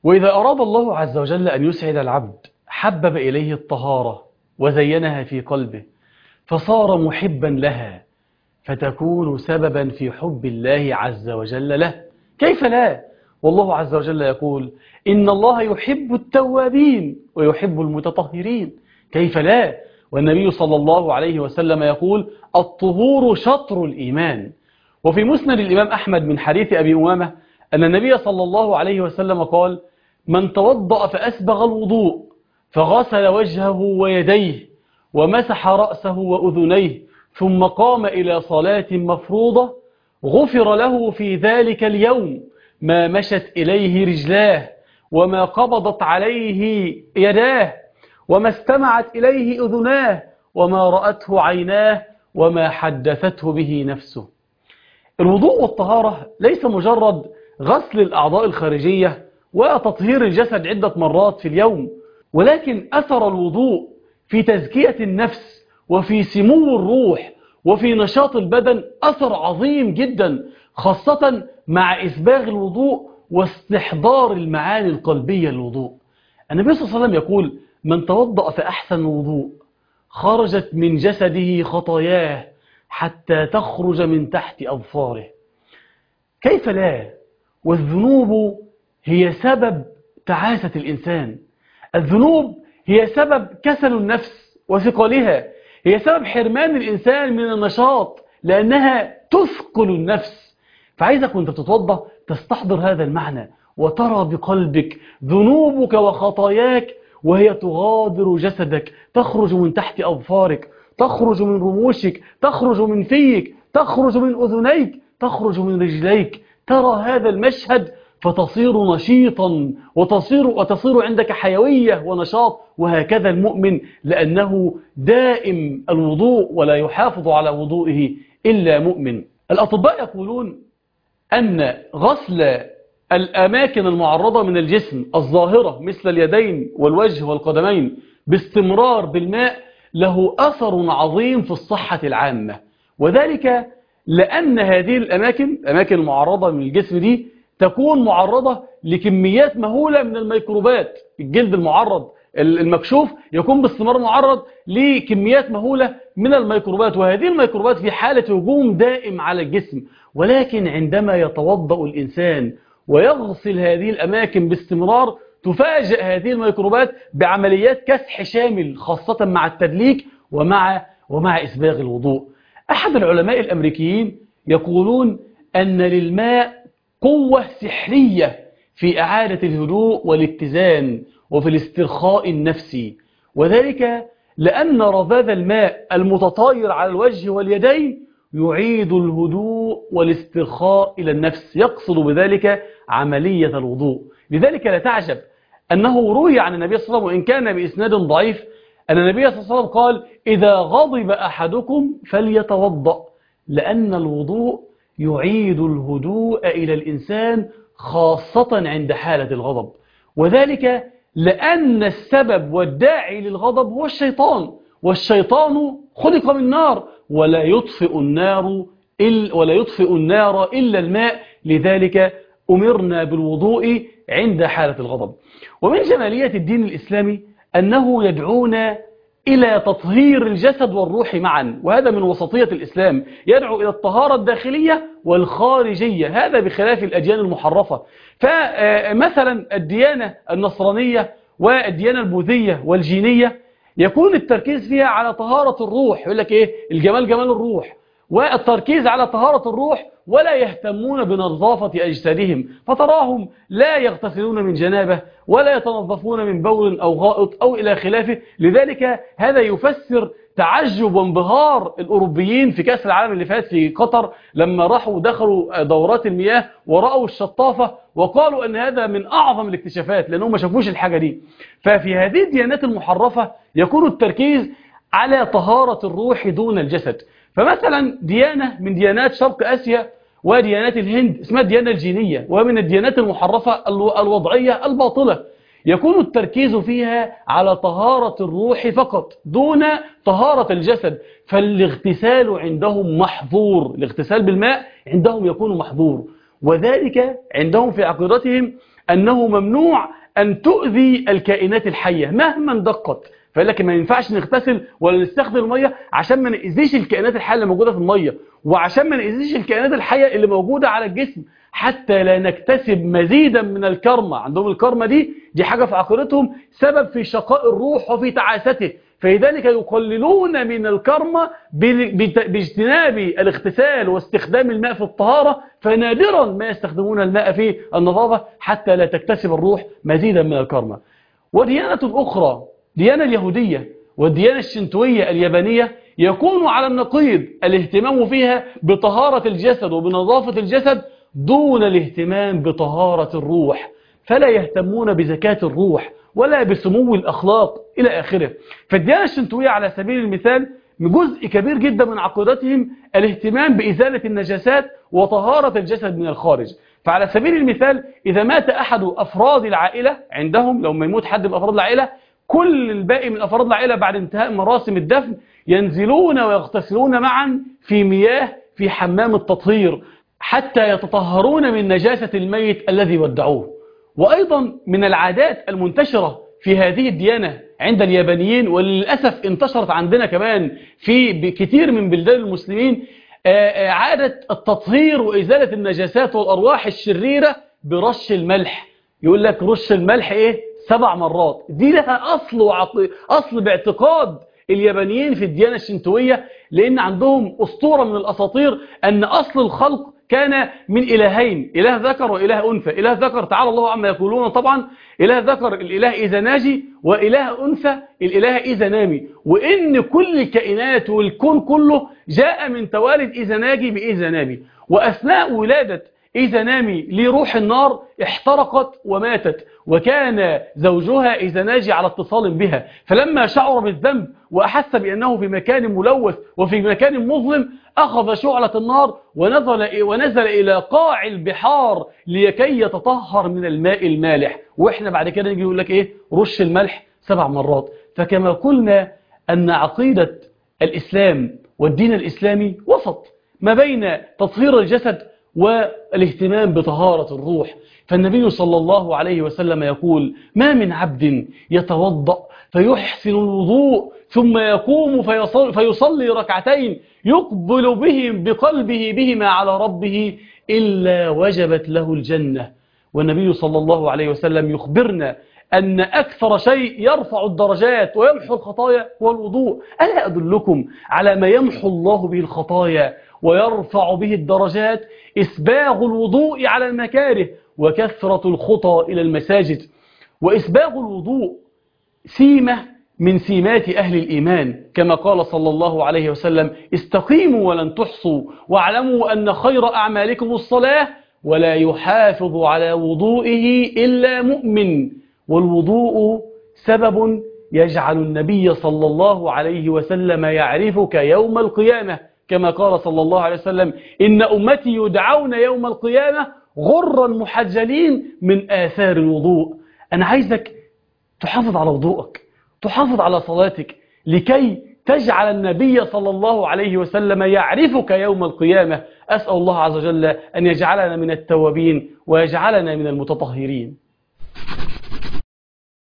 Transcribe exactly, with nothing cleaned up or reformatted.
وإذا أراد الله عز وجل أن يسعد العبد حبب إليه الطهارة وزينها في قلبه فصار محبا لها، فتكون سببا في حب الله عز وجل له. كيف لا؟ والله عز وجل يقول إن الله يحب التوابين ويحب المتطهرين. كيف لا؟ والنبي صلى الله عليه وسلم يقول الطهور شطر الإيمان. وفي مسند الإمام أحمد من حديث أبي أمامة أن النبي صلى الله عليه وسلم قال من توضأ فأسبغ الوضوء فغسل وجهه ويديه ومسح رأسه وأذنيه ثم قام إلى صلاة مفروضة غفر له في ذلك اليوم ما مشت إليه رجلاه وما قبضت عليه يداه وما استمعت إليه أذناه وما رأته عيناه وما حدثته به نفسه. الوضوء والطهارة ليس مجرد غسل الأعضاء الخارجية وتطهير الجسد عدة مرات في اليوم، ولكن أثر الوضوء في تزكية النفس وفي سمو الروح وفي نشاط البدن أثر عظيم جدا، خاصة مع إسباغ الوضوء واستحضار المعاني القلبية للوضوء. النبي صلى الله عليه وسلم يقول من توضأ فأحسن الوضوء خرجت من جسده خطاياه حتى تخرج من تحت أظفاره. كيف لا؟ والذنوب هي سبب تعاسة الإنسان، الذنوب هي سبب كسل النفس وثقلها، هي سبب حرمان الإنسان من النشاط لأنها تثقل النفس. فعايزك وانت تتوضأ تستحضر هذا المعنى وترى بقلبك ذنوبك وخطاياك وهي تغادر جسدك، تخرج من تحت أظفارك، تخرج من رموشك، تخرج من فيك، تخرج من أذنيك، تخرج من رجليك. ترى هذا المشهد فتصير نشيطا وتصير, وتصير عندك حيوية ونشاط. وهكذا المؤمن لأنه دائم الوضوء ولا يحافظ على وضوئه إلا مؤمن. الأطباء يقولون أن غسل الأماكن المعرضة من الجسم الظاهرة مثل اليدين والوجه والقدمين باستمرار بالماء له أثر عظيم في الصحة العامة، وذلك لأن هذه الأماكن الأماكن المعرضة من الجسم دي تكون معرضة لكميات مهولة من الميكروبات. الجلد المعرض المكشوف يكون باستمرار معرض لكميات مهولة من الميكروبات، وهذه الميكروبات في حالة هجوم دائم على الجسم. ولكن عندما يتوضأ الإنسان ويغسل هذه الأماكن باستمرار تفاجئ هذه الميكروبات بعمليات كسح شامل، خاصة مع التدليك ومع ومع إسباغ الوضوء. أحد العلماء الأمريكيين يقولون أن للماء قوة سحرية في إعادة الهدوء والاتزان وفي الاسترخاء النفسي، وذلك لأن رذاذ الماء المتطاير على الوجه واليدين يعيد الهدوء والاسترخاء إلى النفس، يقصد بذلك عملية الوضوء. لذلك لا تعجب أنه روي عن النبي صلى الله عليه وسلم وإن كان بإسناد ضعيف أن النبي صلى الله عليه وسلم قال إذا غضب أحدكم فليتوضأ، لأن الوضوء يعيد الهدوء إلى الإنسان خاصة عند حالة الغضب، وذلك لأن السبب والداعي للغضب هو الشيطان، والشيطان خلق من نار ولا يطفئ النار إلا ولا يطفئ النار إلا الماء، لذلك أمرنا بالوضوء عند حالة الغضب. ومن جمالية الدين الإسلامي أنه يدعونا إلى تطهير الجسد والروح معا، وهذا من وسطية الإسلام، يدعو إلى الطهارة الداخلية والخارجية، هذا بخلاف الأديان المحرفة. فمثلا الديانة النصرانية والديانة البوذية والجينية يكون التركيز فيها على طهارة الروح، يقول لك إيه الجمال جمال الروح، والتركيز على طهارة الروح ولا يهتمون بنظافة أجسادهم، فتراهم لا يغتسلون من جنابه ولا يتنظفون من بول أو غائط أو إلى خلافه. لذلك هذا يفسر تعجب وانبهار الأوروبيين في كأس العالم اللي فات في قطر لما راحوا دخلوا دورات المياه ورأوا الشطافة وقالوا أن هذا من أعظم الاكتشافات لأنهم ما شافوش الحاجة دي. ففي هذه الديانات المحرفة يكون التركيز على طهارة الروح دون الجسد. فمثلا ديانة من ديانات شرق آسيا وديانات الهند اسمها الديانة الجينية، ومن الديانات المحرفة الوضعية الباطلة يكون التركيز فيها على طهارة الروح فقط دون طهارة الجسد، فالاغتسال عندهم محظور، الاغتسال بالماء عندهم يكون محظور، وذلك عندهم في عقيدتهم أنه ممنوع أن تؤذي الكائنات الحية مهما دقت. فقال لك ما ينفعش نغتسل ولا نستخدم المية عشان ما نأذيش الكائنات الحية اللي موجودة في المية، وعشان ما نأذيش الكائنات الحية اللي موجودة على الجسم، حتى لا نكتسب مزيدا من الكرمة. عندهم الكرمة دي دي حاجة في عقيدتهم سبب في شقاء الروح وفي تعاسته، فلذلك يقللون من الكرمة باجتناب الاغتسال واستخدام الماء في الطهارة، فنادرا ما يستخدمون الماء في النظافة حتى لا تكتسب الروح مزيدا من الكرمة. وديانة أخرى، ديانة اليهودية والديانة الشنتوية اليابانية، يكون على النقيض الاهتمام فيها بطهارة الجسد وبنظافة الجسد دون الاهتمام بطهارة الروح، فلا يهتمون بزكاة الروح ولا بسمو الأخلاق إلى آخره. فالديانة الشنتوية على سبيل المثال جزء كبير جدا من عقيدتهم الاهتمام بإزالة النجاسات وطهارة الجسد من الخارج. فعلى سبيل المثال إذا مات أحد أفراد العائلة عندهم، لو ما يموت حد من أفراد العائلة، كل الباقي من أفراد العائلة بعد انتهاء مراسم الدفن ينزلون ويغتسلون معا في مياه في حمام التطهير حتى يتطهرون من نجاسة الميت الذي ودعوه. وأيضا من العادات المنتشرة في هذه الديانة عند اليابانيين، وللأسف انتشرت عندنا كمان في كثير من بلدان المسلمين، عادة التطهير وإزالة النجاسات والأرواح الشريرة برش الملح. يقول لك رش الملح إيه؟ سبع مرات. دي لها أصل وعقل أصل باعتقاد اليابانيين في الديانة الشنتوية، لأن عندهم أسطورة من الأساطير أن أصل الخلق كان من إلهين، إله ذكر وإله أنثى. إله ذكر تعالى الله عما يقولون طبعا، إله ذكر الإله إيزاناجي، وإله أنثى الإله إيزانامي، وإن كل الكائنات والكون كله جاء من توالد إيزاناجي بإيزانامي. وأثناء ولادة إيزانامي لروح النار احترقت وماتت، وكان زوجها إيزاناجي على اتصال بها، فلما شعر بالذنب وأحس بأنه في مكان ملوث وفي مكان مظلم أخذ شعلة النار ونزل, ونزل إلى قاع البحار لكي يتطهر من الماء المالح. وإحنا بعد كده نجي يقول لك إيه؟ رش الملح سبع مرات. فكما قلنا أن عقيدة الإسلام والدين الإسلامي وسط ما بين تطهير الجسد والاهتمام بطهارة الروح. فالنبي صلى الله عليه وسلم يقول: ما من عبد يتوضأ فيحسن الوضوء ثم يقوم فيصلي, فيصلي ركعتين يقبل بهم بقلبه بهما على ربه إلا وجبت له الجنة. والنبي صلى الله عليه وسلم يخبرنا أن أكثر شيء يرفع الدرجات ويمحو الخطايا هو الوضوء. ألا أدلكم على ما يمحو الله به الخطايا ويرفع به الدرجات؟ إسباغ الوضوء على المكاره وكثرة الخطى إلى المساجد. وإسباغ الوضوء سيمة من سيمات أهل الإيمان، كما قال صلى الله عليه وسلم: استقيموا ولن تحصوا واعلموا أن خير أعمالكم الصلاة ولا يحافظ على وضوئه إلا مؤمن. والوضوء سبب يجعل النبي صلى الله عليه وسلم يعرفك يوم القيامة، كما قال صلى الله عليه وسلم: إن أمتي يدعون يوم القيامة غرا محجلين من آثار الوضوء. أنا عايزك تحافظ على وضوءك، تحافظ على صلاتك، لكي تجعل النبي صلى الله عليه وسلم يعرفك يوم القيامة. أسأل الله عز وجل أن يجعلنا من التوابين ويجعلنا من المتطهرين.